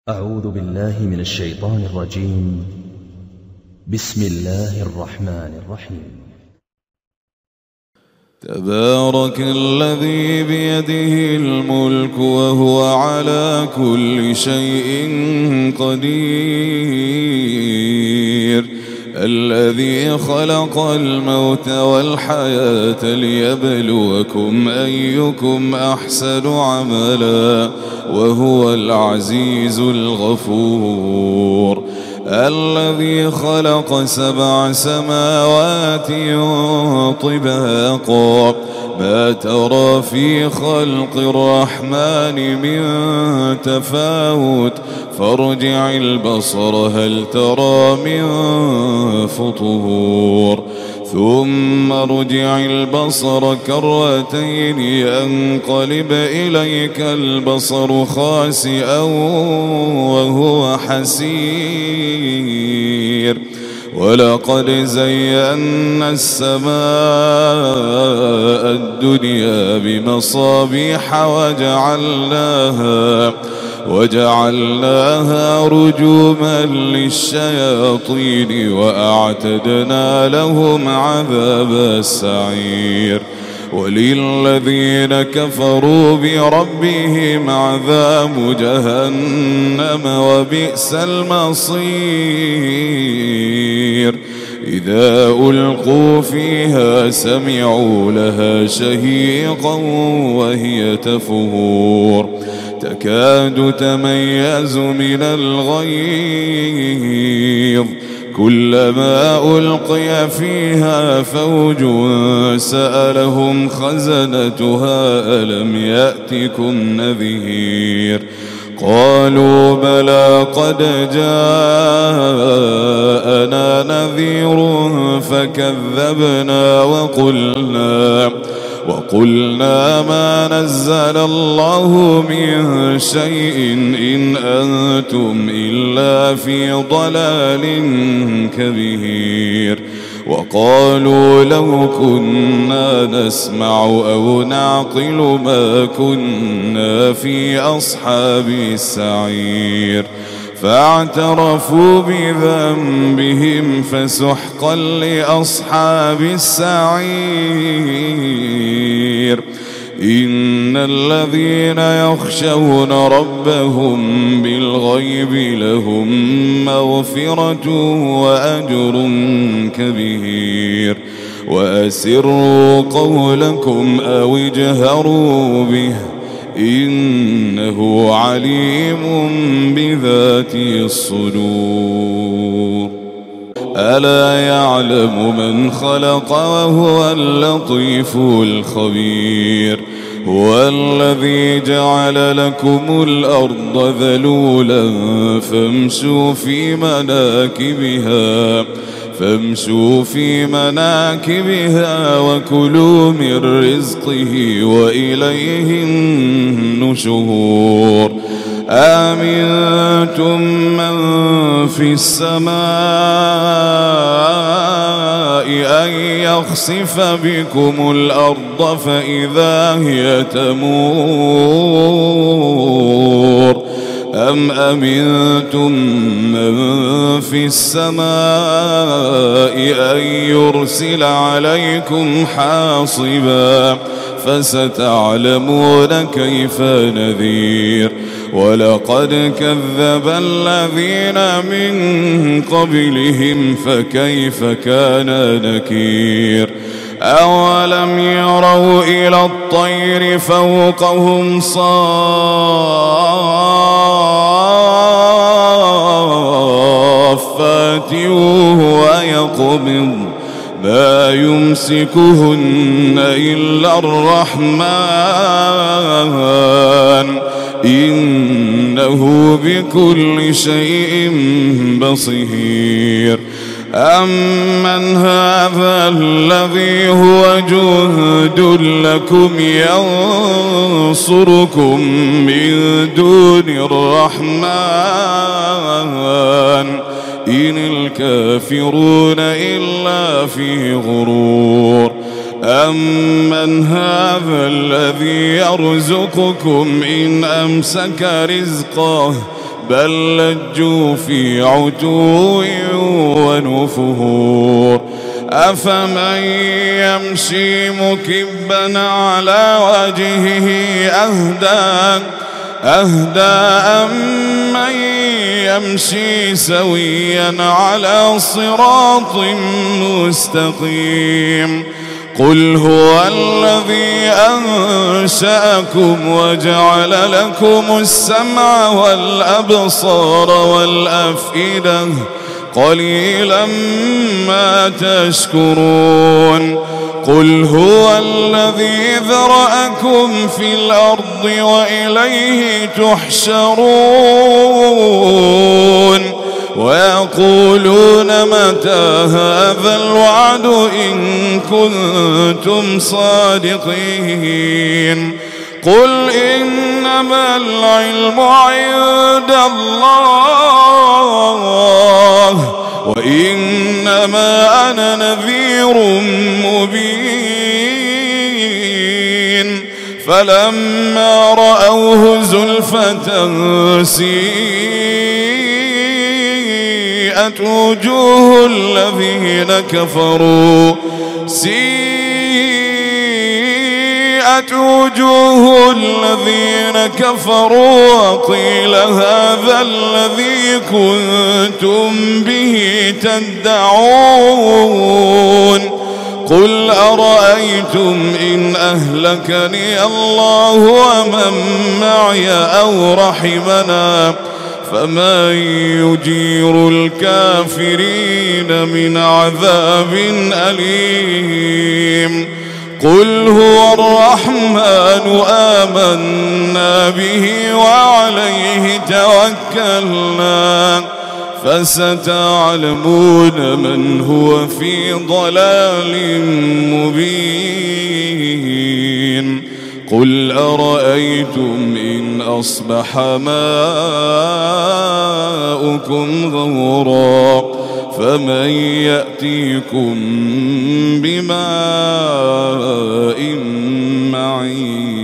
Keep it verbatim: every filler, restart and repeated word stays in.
أعوذ بالله من الشيطان الرجيم. بسم الله الرحمن الرحيم. تبارك الذي بيده الملك وهو على كل شيء قدير، الذي خلق الموت والحياة ليبلوكم أيكم أحسن عملا وهو العزيز الغفور، الذي خلق سبع سماوات طباقا ما ترى في خلق الرحمن من تفاوت فارجع البصر هل ترى من فطور، ثم ارجع البصر كرتين ينقلب إليك البصر خاسئا وهو حسير، ولقد زينا السماء الدنيا بمصابيح وجعلناها وجعلناها رجوما للشياطين وأعتدنا لهم عذاب السعير، وللذين كفروا بربهم عذاب جهنم وبئس المصير، إذا ألقوا فيها سمعوا لها شهيقا وهي تفور تكاد تميز من الغيظ، كلما ألقي فيها فوج سألهم خزنتها ألم يأتكم نذير، قالوا بلى قد جاءنا نذير فكذبنا وقلنا وقلنا ما نزل الله من شيء إن أنتم إلا في ضلال كبير، وقالوا لو كنا نسمع أو نعقل ما كنا في أصحاب السعير، فاعترفوا بذنبهم فسحقا لأصحاب السعير، إن الذين يخشون ربهم بالغيب لهم مغفرة وأجر كبير، وأسروا قولكم أو اجهروا به إنه عليم بذات الصدور، ألا يعلم من خلق وهو اللطيف الخبير، هو الذي جعل لكم الأرض ذلولا فامشوا في مناكبها فامشوا في مناكبها وكلوا من رزقه وإليه النشور، آمنتم من في السماء أن يخسف بكم الأرض فإذا هي تمور، أم أمنتم من في السماء أن يرسل عليكم حاصبا فستعلمون كيف نذير، ولقد كذب الذين من قبلهم فكيف كان نكير، أولم يروا إلى الطير فوقهم صافات ويقبض ما يمسكهن إلا الرحمن إنه بكل شيء بصير، أمن هذا الذي هو جند لكم ينصركم من دون الرحمن إن الكافرون إلا في غرور، أمن هذا الذي يرزقكم إن أمسك رزقه بل لجوا في عتو ونفور أفمن يمشي مكبا على وجهه أهدى أهدى أمن يمشي سويا على صراط مستقيم قل هو الذي أنشأكم وجعل لكم السمع والأبصار والأفئدة قليلا ما تشكرون قل هو الذي ذرأكم في الأرض وإليه تحشرون ويقولون متى هذا الوعد إن كنتم صادقين قل إنما العلم عند الله وإنما أنا نذير مبين فلما رأوه زلفة سيئت وجوه الذين كفروا سيئت وجوه الذين كفروا وقيل هذا الذي كنتم به تدعون قل أرأيتم إن أهلكني الله ومن معي أو رحمنا فمن يجير الكافرين من عذاب أليم قل هو الرحمن آمنا به وعليه توكلنا فستعلمون من هو في ضلال مبين قل أرأيتم إن أصبح ماؤكم غورا فمن يأتيكم بماء معين